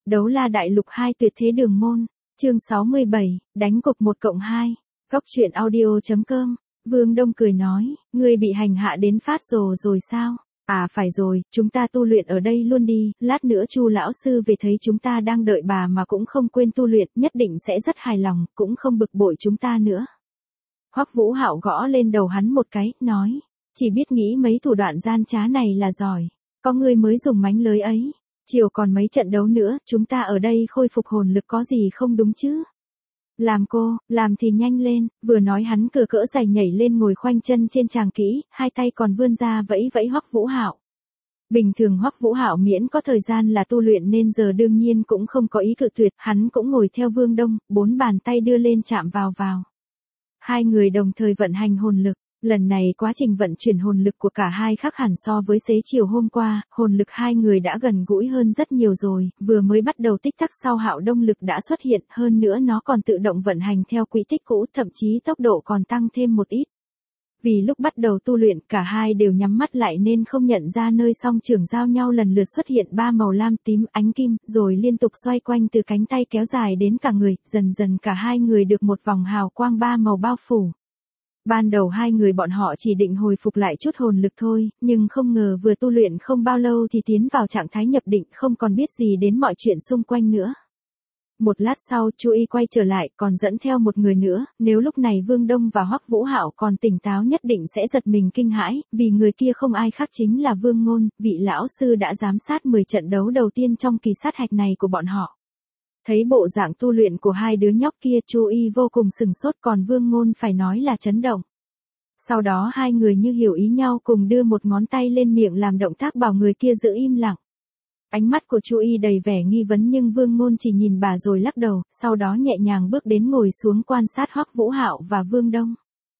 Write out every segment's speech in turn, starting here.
Đấu la đại lục 2 tuyệt thế đường môn, chương 67, đánh cục 1+2, góc truyện audio.com, Vương Đông cười nói, ngươi bị hành hạ đến phát rồ rồi sao? À phải rồi, chúng ta tu luyện ở đây luôn đi, lát nữa Chu lão sư về thấy chúng ta đang đợi bà mà cũng không quên tu luyện, nhất định sẽ rất hài lòng, cũng không bực bội chúng ta nữa. Hoắc Vũ Hạo gõ lên đầu hắn một cái, nói, chỉ biết nghĩ mấy thủ đoạn gian trá này là giỏi, có ngươi mới dùng mánh lới ấy. Chiều còn mấy trận đấu nữa, chúng ta ở đây khôi phục hồn lực có gì không đúng chứ? Làm thì nhanh lên, vừa nói hắn cựa cỡ giày nhảy lên ngồi khoanh chân trên tràng kỹ, hai tay còn vươn ra vẫy vẫy Hoắc Vũ Hạo. Bình thường Hoắc Vũ Hạo miễn có thời gian là tu luyện nên giờ đương nhiên cũng không có ý cự tuyệt, hắn cũng ngồi theo Vương Đông, bốn bàn tay đưa lên chạm vào. Hai người đồng thời vận hành hồn lực. Lần này quá trình vận chuyển hồn lực của cả hai khác hẳn so với xế chiều hôm qua, hồn lực hai người đã gần gũi hơn rất nhiều rồi, vừa mới bắt đầu tích tắc sau Hạo Đông lực đã xuất hiện, hơn nữa nó còn tự động vận hành theo quỹ tích cũ, thậm chí tốc độ còn tăng thêm một ít. Vì lúc bắt đầu tu luyện cả hai đều nhắm mắt lại nên không nhận ra nơi song trưởng giao nhau lần lượt xuất hiện ba màu lam tím ánh kim, rồi liên tục xoay quanh từ cánh tay kéo dài đến cả người, dần dần cả hai người được một vòng hào quang ba màu bao phủ. Ban đầu hai người bọn họ chỉ định hồi phục lại chút hồn lực thôi, nhưng không ngờ vừa tu luyện không bao lâu thì tiến vào trạng thái nhập định, không còn biết gì đến mọi chuyện xung quanh nữa. Một lát sau Chu Y quay trở lại còn dẫn theo một người nữa, nếu lúc này Vương Đông và Hoắc Vũ Hạo còn tỉnh táo nhất định sẽ giật mình kinh hãi, vì người kia không ai khác chính là Vương Ngôn, vị lão sư đã giám sát 10 trận đấu đầu tiên trong kỳ sát hạch này của bọn họ. Thấy bộ dạng tu luyện của hai đứa nhóc kia Chu Y vô cùng sừng sốt, còn Vương Ngôn phải nói là chấn động. Sau đó hai người như hiểu ý nhau cùng đưa một ngón tay lên miệng làm động tác bảo người kia giữ im lặng. Ánh mắt của Chu Y đầy vẻ nghi vấn nhưng Vương Ngôn chỉ nhìn bà rồi lắc đầu, sau đó nhẹ nhàng bước đến ngồi xuống quan sát Hoắc Vũ Hạo và Vương Đông.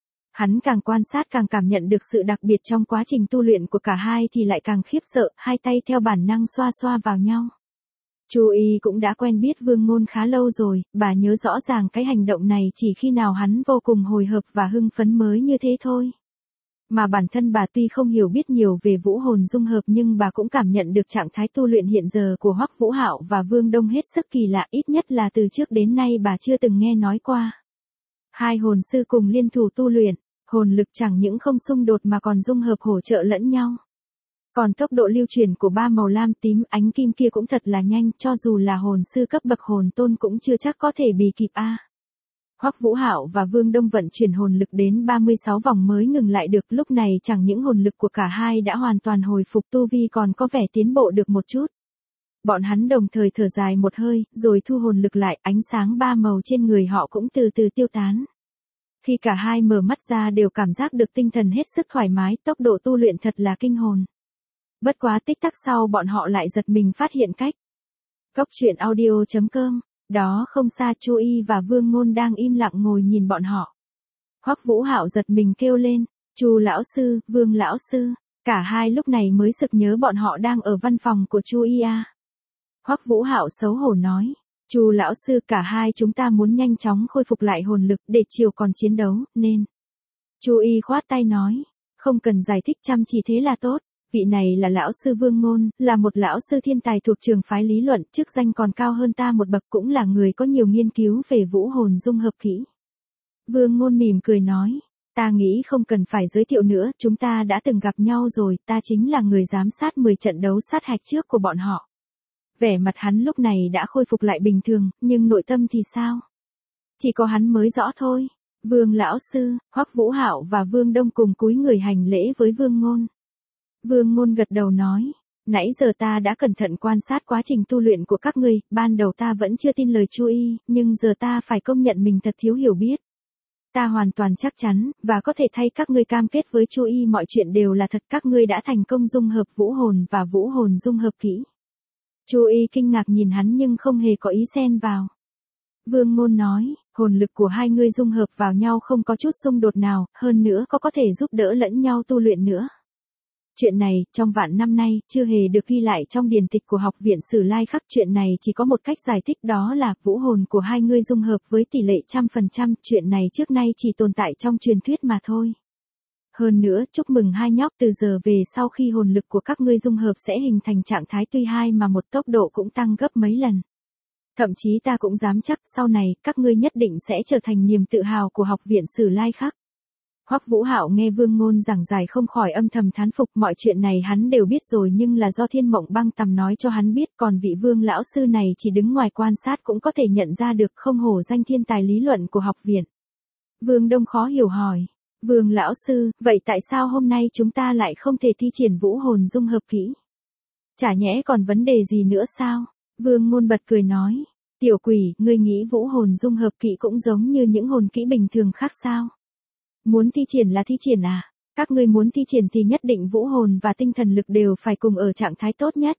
Hắn càng quan sát càng cảm nhận được sự đặc biệt trong quá trình tu luyện của cả hai thì lại càng khiếp sợ, hai tay theo bản năng xoa xoa vào nhau. Chu Y cũng đã quen biết Vương Ngôn khá lâu rồi, bà nhớ rõ ràng cái hành động này chỉ khi nào hắn vô cùng hồi hộp và hưng phấn mới như thế thôi. Mà bản thân bà tuy không hiểu biết nhiều về vũ hồn dung hợp nhưng bà cũng cảm nhận được trạng thái tu luyện hiện giờ của Hoắc Vũ Hạo và Vương Đông hết sức kỳ lạ, ít nhất là từ trước đến nay bà chưa từng nghe nói qua. Hai hồn sư cùng liên thủ tu luyện, hồn lực chẳng những không xung đột mà còn dung hợp hỗ trợ lẫn nhau. Còn tốc độ lưu truyền của ba màu lam tím ánh kim kia cũng thật là nhanh, cho dù là hồn sư cấp bậc hồn tôn cũng chưa chắc có thể bì kịp a. Hoắc Vũ Hạo và Vương Đông vận chuyển hồn lực đến 36 vòng mới ngừng lại được, lúc này chẳng những hồn lực của cả hai đã hoàn toàn hồi phục, tu vi còn có vẻ tiến bộ được một chút. Bọn hắn đồng thời thở dài một hơi, rồi thu hồn lực lại, ánh sáng ba màu trên người họ cũng từ từ tiêu tán. Khi cả hai mở mắt ra đều cảm giác được tinh thần hết sức thoải mái, tốc độ tu luyện thật là kinh hồn. Bất quá tích tắc sau bọn họ lại giật mình phát hiện cách. Góc truyện audio.com, đó không xa Chu Y và Vương Ngôn đang im lặng ngồi nhìn bọn họ. Hoắc Vũ Hạo giật mình kêu lên, Chu lão sư, Vương lão sư, cả hai lúc này mới sực nhớ bọn họ đang ở văn phòng của Chu Y a. Hoắc Vũ Hạo xấu hổ nói, Chu lão sư, cả hai chúng ta muốn nhanh chóng khôi phục lại hồn lực để chiều còn chiến đấu, nên. Chu Y khoát tay nói, không cần giải thích, chăm chỉ thế là tốt. Vị này là lão sư Vương Ngôn, là một lão sư thiên tài thuộc trường phái lý luận, chức danh còn cao hơn ta một bậc, cũng là người có nhiều nghiên cứu về vũ hồn dung hợp kỹ. Vương Ngôn mỉm cười nói, ta nghĩ không cần phải giới thiệu nữa, chúng ta đã từng gặp nhau rồi, ta chính là người giám sát 10 trận đấu sát hạch trước của bọn họ. Vẻ mặt hắn lúc này đã khôi phục lại bình thường, nhưng nội tâm thì sao? Chỉ có hắn mới rõ thôi. Vương lão sư, Hoắc Vũ Hạo và Vương Đông cùng cúi người hành lễ với Vương Ngôn. Vương Ngôn gật đầu nói, nãy giờ ta đã cẩn thận quan sát quá trình tu luyện của các ngươi, ban đầu ta vẫn chưa tin lời Chu Y, nhưng giờ ta phải công nhận mình thật thiếu hiểu biết. Ta hoàn toàn chắc chắn, và có thể thay các ngươi cam kết với Chu Y mọi chuyện đều là thật, các ngươi đã thành công dung hợp vũ hồn và vũ hồn dung hợp kỹ. Chu Y kinh ngạc nhìn hắn nhưng không hề có ý xen vào. Vương Ngôn nói, hồn lực của hai ngươi dung hợp vào nhau không có chút xung đột nào, hơn nữa có thể giúp đỡ lẫn nhau tu luyện nữa. Chuyện này, trong vạn năm nay, chưa hề được ghi lại trong điển tịch của Học viện Sử Lai Khắc. Chuyện này chỉ có một cách giải thích, đó là vũ hồn của hai ngươi dung hợp với tỷ lệ 100%. Chuyện này trước nay chỉ tồn tại trong truyền thuyết mà thôi. Hơn nữa, chúc mừng hai nhóc, từ giờ về sau khi hồn lực của các ngươi dung hợp sẽ hình thành trạng thái tuy hai mà một, tốc độ cũng tăng gấp mấy lần. Thậm chí ta cũng dám chắc sau này các ngươi nhất định sẽ trở thành niềm tự hào của học viện Sử Lai Khắc. Hoắc Vũ Hạo nghe Vương Ngôn giảng giải không khỏi âm thầm thán phục, mọi chuyện này hắn đều biết rồi nhưng là do Thiên Mộng Băng Tầm nói cho hắn biết, còn vị Vương lão sư này chỉ đứng ngoài quan sát cũng có thể nhận ra được, không hổ danh thiên tài lý luận của học viện. Vương Đông khó hiểu hỏi, Vương lão sư, vậy tại sao hôm nay chúng ta lại không thể thi triển vũ hồn dung hợp kỹ? Chả nhẽ còn vấn đề gì nữa sao? Vương Ngôn bật cười nói, tiểu quỷ, ngươi nghĩ vũ hồn dung hợp kỹ cũng giống như những hồn kỹ bình thường khác sao? Muốn thi triển là thi triển à? Các ngươi muốn thi triển thì nhất định vũ hồn và tinh thần lực đều phải cùng ở trạng thái tốt nhất.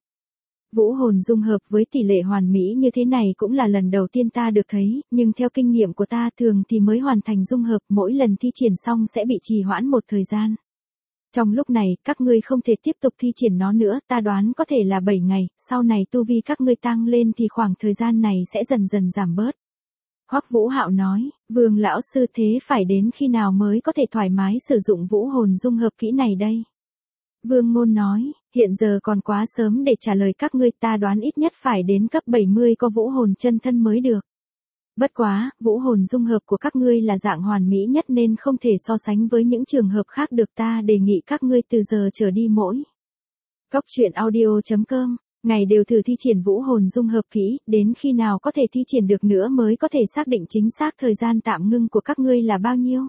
Vũ hồn dung hợp với tỷ lệ hoàn mỹ như thế này cũng là lần đầu tiên ta được thấy, nhưng theo kinh nghiệm của ta thường thì mới hoàn thành dung hợp, mỗi lần thi triển xong sẽ bị trì hoãn một thời gian. Trong lúc này, các ngươi không thể tiếp tục thi triển nó nữa, ta đoán có thể là 7 ngày, sau này tu vi các ngươi tăng lên thì khoảng thời gian này sẽ dần dần giảm bớt. Hoắc Vũ Hạo nói, Vương lão sư, thế phải đến khi nào mới có thể thoải mái sử dụng vũ hồn dung hợp kỹ này đây? Vương Ngôn nói, hiện giờ còn quá sớm để trả lời các ngươi, ta đoán ít nhất phải đến cấp 70 có vũ hồn chân thân mới được. Bất quá, vũ hồn dung hợp của các ngươi là dạng hoàn mỹ nhất nên không thể so sánh với những trường hợp khác được, ta đề nghị các ngươi từ giờ trở đi mỗi. Cốc truyện audio.com, ngày đều thử thi triển vũ hồn dung hợp kỹ, đến khi nào có thể thi triển được nữa mới có thể xác định chính xác thời gian tạm ngưng của các ngươi là bao nhiêu.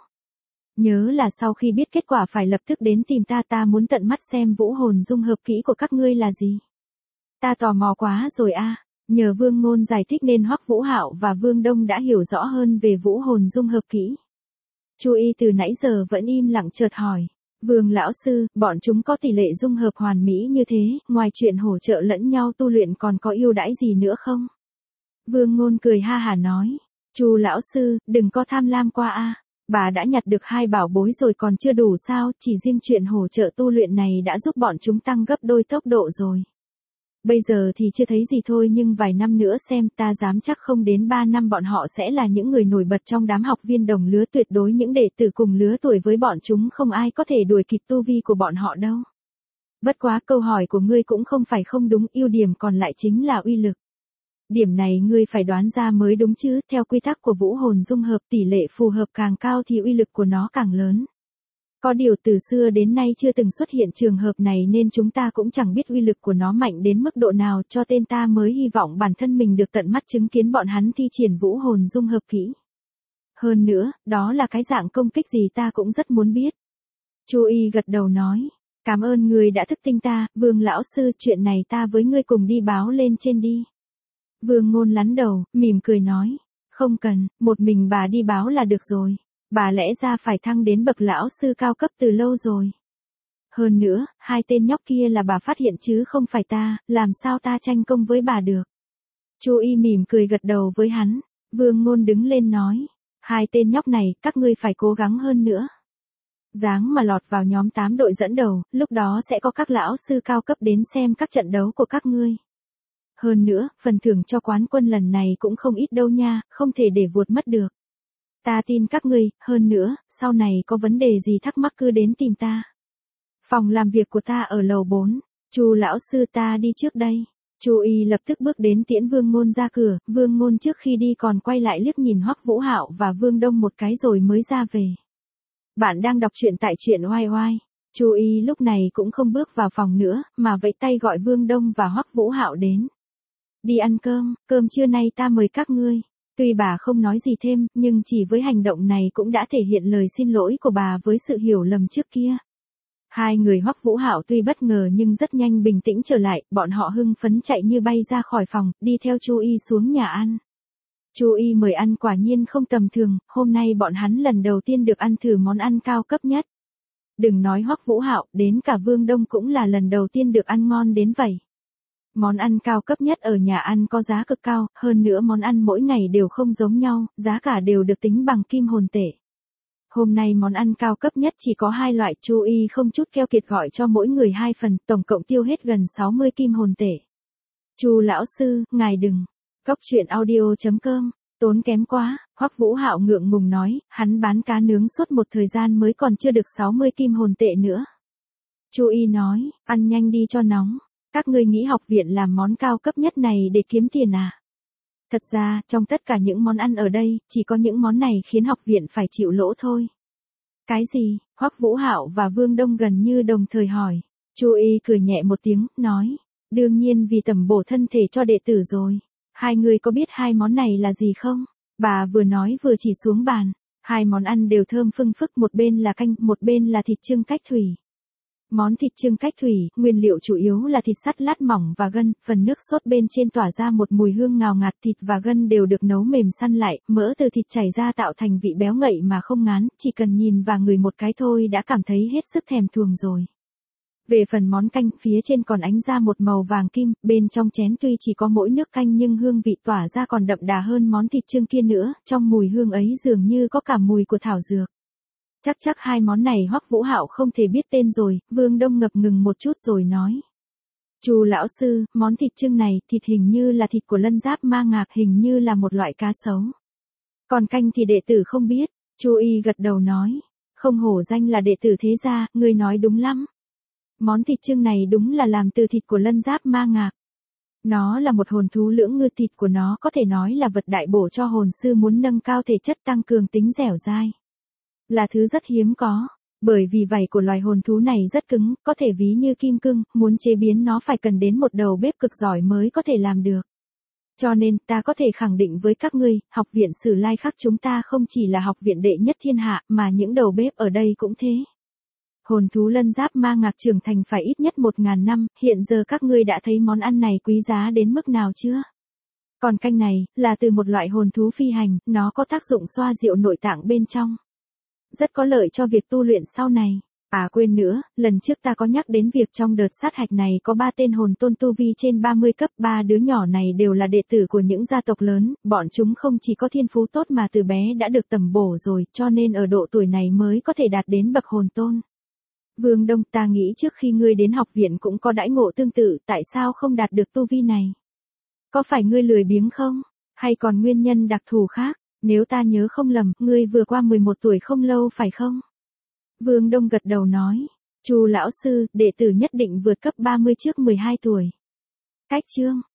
Nhớ là sau khi biết kết quả phải lập tức đến tìm ta, ta muốn tận mắt xem vũ hồn dung hợp kỹ của các ngươi là gì. Ta tò mò quá rồi a. Nhờ Vương Ngôn giải thích nên Hoắc Vũ Hạo và Vương Đông đã hiểu rõ hơn về vũ hồn dung hợp kỹ. Chu Y từ nãy giờ vẫn im lặng chợt hỏi, Vương lão sư, bọn chúng có tỷ lệ dung hợp hoàn mỹ như thế, ngoài chuyện hỗ trợ lẫn nhau tu luyện còn có ưu đãi gì nữa không? Vương Ngôn cười ha hả nói, Chu lão sư, đừng có tham lam qua a. Bà đã nhặt được 2 bảo bối rồi còn chưa đủ sao, chỉ riêng chuyện hỗ trợ tu luyện này đã giúp bọn chúng tăng gấp đôi tốc độ rồi. Bây giờ thì chưa thấy gì thôi nhưng vài năm nữa xem, ta dám chắc không đến 3 năm bọn họ sẽ là những người nổi bật trong đám học viên đồng lứa, tuyệt đối những đệ tử cùng lứa tuổi với bọn chúng không ai có thể đuổi kịp tu vi của bọn họ đâu. Bất quá câu hỏi của ngươi cũng không phải không đúng, ưu điểm còn lại chính là uy lực. Điểm này ngươi phải đoán ra mới đúng chứ, theo quy tắc của vũ hồn dung hợp tỷ lệ phù hợp càng cao thì uy lực của nó càng lớn. Có điều từ xưa đến nay chưa từng xuất hiện trường hợp này nên chúng ta cũng chẳng biết uy lực của nó mạnh đến mức độ nào, cho nên ta mới hy vọng bản thân mình được tận mắt chứng kiến bọn hắn thi triển vũ hồn dung hợp kỹ. Hơn nữa, đó là cái dạng công kích gì ta cũng rất muốn biết. Chu Y gật đầu nói, cảm ơn người đã thức tỉnh ta, Vương lão sư, chuyện này ta với ngươi cùng đi báo lên trên đi. Vương Ngôn lắn đầu, mỉm cười nói, không cần, một mình bà đi báo là được rồi. Bà lẽ ra phải thăng đến bậc lão sư cao cấp từ lâu rồi. Hơn nữa, 2 tên nhóc kia là bà phát hiện chứ không phải ta, làm sao ta tranh công với bà được. Chu Y mỉm cười gật đầu với hắn. Vương Ngôn đứng lên nói, 2 tên nhóc này, các ngươi phải cố gắng hơn nữa. Dáng mà lọt vào nhóm 8 đội dẫn đầu, lúc đó sẽ có các lão sư cao cấp đến xem các trận đấu của các ngươi. Hơn nữa, phần thưởng cho quán quân lần này cũng không ít đâu nha, không thể để vụt mất được. Ta tin các ngươi, hơn nữa, sau này có vấn đề gì thắc mắc cứ đến tìm ta. Phòng làm việc của ta ở lầu 4, Chu lão sư, ta đi trước đây. Chu Y lập tức bước đến tiễn Vương Ngôn ra cửa, Vương Ngôn trước khi đi còn quay lại liếc nhìn Hoắc Vũ Hạo và Vương Đông một cái rồi mới ra về. Bạn đang đọc truyện tại truyện oai oai. Chu Y lúc này cũng không bước vào phòng nữa, mà vẫy tay gọi Vương Đông và Hoắc Vũ Hạo đến. Đi ăn cơm, cơm trưa nay ta mời các ngươi. Tuy bà không nói gì thêm, nhưng chỉ với hành động này cũng đã thể hiện lời xin lỗi của bà với sự hiểu lầm trước kia. Hai người Hoắc Vũ Hạo tuy bất ngờ nhưng rất nhanh bình tĩnh trở lại, bọn họ hưng phấn chạy như bay ra khỏi phòng, đi theo Chu Y xuống nhà ăn. Chu Y mời ăn quả nhiên không tầm thường, hôm nay bọn hắn lần đầu tiên được ăn thử món ăn cao cấp nhất. Đừng nói Hoắc Vũ Hạo, đến cả Vương Đông cũng là lần đầu tiên được ăn ngon đến vậy. Món ăn cao cấp nhất ở nhà ăn có giá cực cao, hơn nữa món ăn mỗi ngày đều không giống nhau, giá cả đều được tính bằng kim hồn tệ. Hôm nay món ăn cao cấp nhất chỉ có 2 loại, Chu Y không chút keo kiệt gọi cho mỗi người 2 phần, tổng cộng tiêu hết gần 60 kim hồn tệ. Chu lão sư, ngài đừng. Cốc truyện audio.com, tốn kém quá, Hoắc Vũ Hạo ngượng ngùng nói, hắn bán cá nướng suốt một thời gian mới còn chưa được 60 kim hồn tệ nữa. Chu Y nói, ăn nhanh đi cho nóng. Các ngươi nghĩ học viện làm món cao cấp nhất này để kiếm tiền à? Thật ra, trong tất cả những món ăn ở đây, chỉ có những món này khiến học viện phải chịu lỗ thôi. Cái gì? Hoắc Vũ Hạo và Vương Đông gần như đồng thời hỏi. Chu Y cười nhẹ một tiếng, nói. Đương nhiên vì tẩm bổ thân thể cho đệ tử rồi. Hai người có biết hai món này là gì không? Bà vừa nói vừa chỉ xuống bàn. Hai món ăn đều thơm phưng phức, một bên là canh, một bên là thịt trưng cách thủy. Món thịt trưng cách thủy, nguyên liệu chủ yếu là thịt sắt lát mỏng và gân, phần nước sốt bên trên tỏa ra một mùi hương ngào ngạt, thịt và gân đều được nấu mềm săn lại, mỡ từ thịt chảy ra tạo thành vị béo ngậy mà không ngán, chỉ cần nhìn và ngửi một cái thôi đã cảm thấy hết sức thèm thuồng rồi. Về phần món canh, phía trên còn ánh ra một màu vàng kim, bên trong chén tuy chỉ có mỗi nước canh nhưng hương vị tỏa ra còn đậm đà hơn món thịt trưng kia nữa, trong mùi hương ấy dường như có cả mùi của thảo dược. Chắc hai món này Hoắc Vũ Hạo không thể biết tên rồi, Vương Đông ngập ngừng một chút rồi nói. Chu lão sư, món thịt trưng này, thịt hình như là thịt của lân giáp ma ngạc, hình như là một loại cá sấu. Còn canh thì đệ tử không biết, Chu Y gật đầu nói. Không hổ danh là đệ tử thế gia, ngươi nói đúng lắm. Món thịt trưng này đúng là làm từ thịt của lân giáp ma ngạc. Nó là một hồn thú lưỡng ngư, thịt của nó có thể nói là vật đại bổ cho hồn sư muốn nâng cao thể chất, tăng cường tính dẻo dai. Là thứ rất hiếm có, bởi vì vảy của loài hồn thú này rất cứng, có thể ví như kim cương, muốn chế biến nó phải cần đến một đầu bếp cực giỏi mới có thể làm được. Cho nên, ta có thể khẳng định với các ngươi, học viện Sử Lai Khắc chúng ta không chỉ là học viện đệ nhất thiên hạ, mà những đầu bếp ở đây cũng thế. Hồn thú lân giáp ma ngạc trưởng thành phải ít nhất 1000 năm, hiện giờ các ngươi đã thấy món ăn này quý giá đến mức nào chưa? Còn canh này, là từ một loại hồn thú phi hành, nó có tác dụng xoa dịu nội tạng bên trong. Rất có lợi cho việc tu luyện sau này. À quên nữa, lần trước ta có nhắc đến việc trong đợt sát hạch này có 3 tên hồn tôn tu vi trên 30 cấp, 3 đứa nhỏ này đều là đệ tử của những gia tộc lớn, bọn chúng không chỉ có thiên phú tốt mà từ bé đã được tẩm bổ rồi, cho nên ở độ tuổi này mới có thể đạt đến bậc hồn tôn. Vương Đông, ta nghĩ trước khi ngươi đến học viện cũng có đãi ngộ tương tự, tại sao không đạt được tu vi này? Có phải ngươi lười biếng không? Hay còn nguyên nhân đặc thù khác? Nếu ta nhớ không lầm, ngươi vừa qua 11 tuổi không lâu phải không? Vương Đông gật đầu nói. Chu lão sư, đệ tử nhất định vượt cấp 30 trước 12 tuổi. Cách chương.